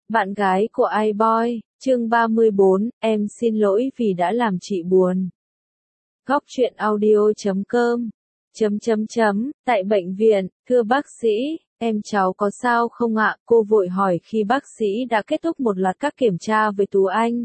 Bạn gái của iBoy, chương 34, em xin lỗi vì đã làm chị buồn. Góc truyện audio.com Tại bệnh viện, thưa bác sĩ, em cháu có sao không ạ? Cô vội hỏi khi bác sĩ đã kết thúc một loạt các kiểm tra với Tú Anh.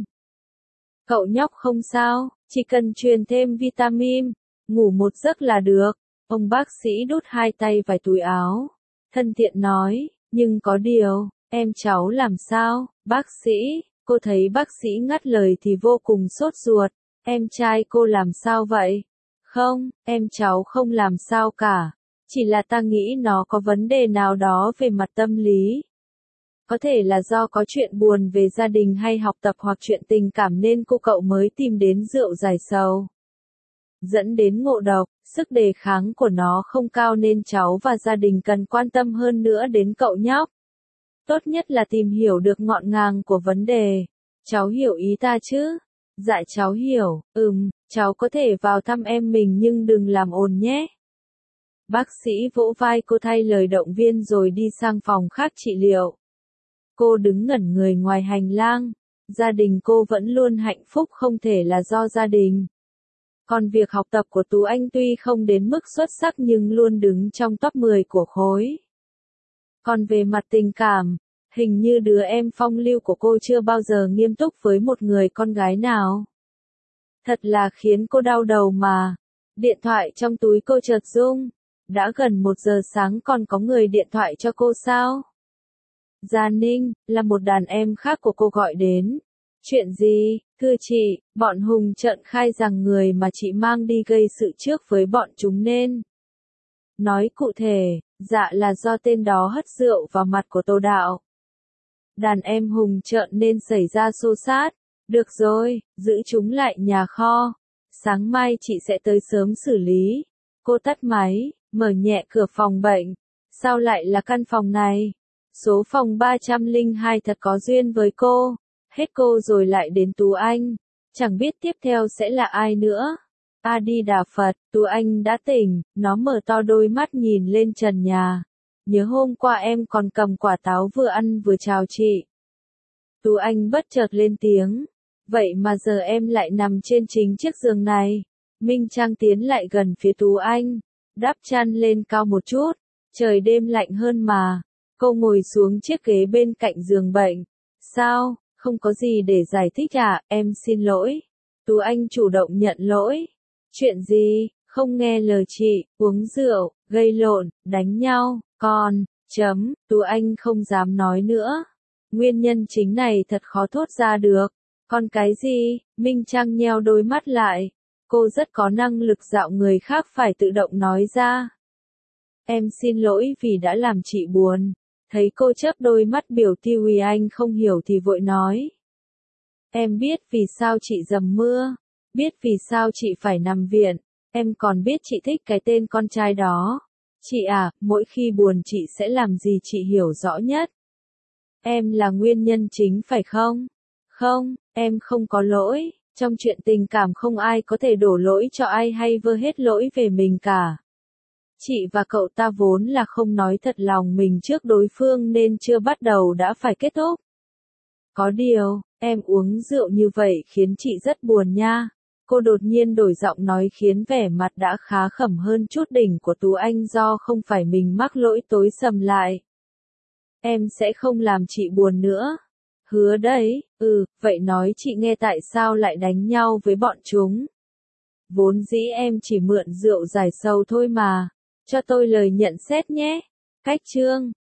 Cậu nhóc không sao, chỉ cần truyền thêm vitamin, ngủ một giấc là được. Ông bác sĩ đút hai tay vào túi áo, thân thiện nói, nhưng có điều, em cháu làm sao, bác sĩ? Cô thấy bác sĩ ngắt lời thì vô cùng sốt ruột, em trai cô làm sao vậy? Không, em cháu không làm sao cả, chỉ là ta nghĩ nó có vấn đề nào đó về mặt tâm lý. Có thể là do có chuyện buồn về gia đình hay học tập hoặc chuyện tình cảm nên cậu mới tìm đến rượu giải sầu. Dẫn đến ngộ độc, sức đề kháng của nó không cao nên cháu và gia đình cần quan tâm hơn nữa đến cậu nhóc. Tốt nhất là tìm hiểu được ngọn ngàng của vấn đề. Cháu hiểu ý ta chứ? Dạ cháu hiểu, cháu có thể vào thăm em mình nhưng đừng làm ồn nhé. Bác sĩ vỗ vai cô thay lời động viên rồi đi sang phòng khác trị liệu. Cô đứng ngẩn người ngoài hành lang. Gia đình cô vẫn luôn hạnh phúc không thể là do gia đình. Còn việc học tập của Tú Anh tuy không đến mức xuất sắc nhưng luôn đứng trong top 10 của khối. Còn về mặt tình cảm, hình như đứa em phong lưu của cô chưa bao giờ nghiêm túc với một người con gái nào. Thật là khiến cô đau đầu mà. Điện thoại trong túi cô chợt rung. Đã gần 1 giờ sáng còn có người điện thoại cho cô sao? Gia Ninh, là một đàn em khác của cô gọi đến. Chuyện gì? Thưa chị, bọn Hùng trợn khai rằng người mà chị mang đi gây sự trước với bọn chúng nên. Nói cụ thể, dạ là do tên đó hất rượu vào mặt của Tô Đạo. Đàn em Hùng trợn nên xảy ra xô xát. Được rồi, giữ chúng lại nhà kho. Sáng mai chị sẽ tới sớm xử lý. Cô tắt máy, mở nhẹ cửa phòng bệnh. Sao lại là căn phòng này? Số phòng 302 thật có duyên với cô. Hết cô rồi lại đến Tú Anh. Chẳng biết tiếp theo sẽ là ai nữa. A Di Đà Phật, Tú Anh đã tỉnh, nó mở to đôi mắt nhìn lên trần nhà. Nhớ hôm qua em còn cầm quả táo vừa ăn vừa chào chị. Tú Anh bất chợt lên tiếng. Vậy mà giờ em lại nằm trên chính chiếc giường này. Minh Trang tiến lại gần phía Tú Anh. Đắp chăn lên cao một chút. Trời đêm lạnh hơn mà. Cô ngồi xuống chiếc ghế bên cạnh giường bệnh. Sao, không có gì để giải thích à, em xin lỗi. Tú Anh chủ động nhận lỗi. Chuyện gì, không nghe lời chị, uống rượu, gây lộn, đánh nhau, Tú Anh không dám nói nữa. Nguyên nhân chính này thật khó thốt ra được. Còn cái gì, Minh Trang nheo đôi mắt lại. Cô rất có năng lực dạo người khác phải tự động nói ra. Em xin lỗi vì đã làm chị buồn. Thấy cô chớp đôi mắt biểu tiêu Anh không hiểu thì vội nói. Em biết vì sao chị dầm mưa. Biết vì sao chị phải nằm viện. Em còn biết chị thích cái tên con trai đó. Chị à, mỗi khi buồn chị sẽ làm gì chị hiểu rõ nhất. Em là nguyên nhân chính phải không? Không, em không có lỗi. Trong chuyện tình cảm không ai có thể đổ lỗi cho ai hay vơ hết lỗi về mình cả. Chị và cậu ta vốn là không nói thật lòng mình trước đối phương nên chưa bắt đầu đã phải kết thúc. Có điều, em uống rượu như vậy khiến chị rất buồn nha. Cô đột nhiên đổi giọng nói khiến vẻ mặt đã khá khẩm hơn chút đỉnh của Tú Anh do không phải mình mắc lỗi tối sầm lại. Em sẽ không làm chị buồn nữa. Hứa đấy, vậy nói chị nghe tại sao lại đánh nhau với bọn chúng. Vốn dĩ em chỉ mượn rượu giải sầu thôi mà. Cho tôi lời nhận xét nhé. Cách chương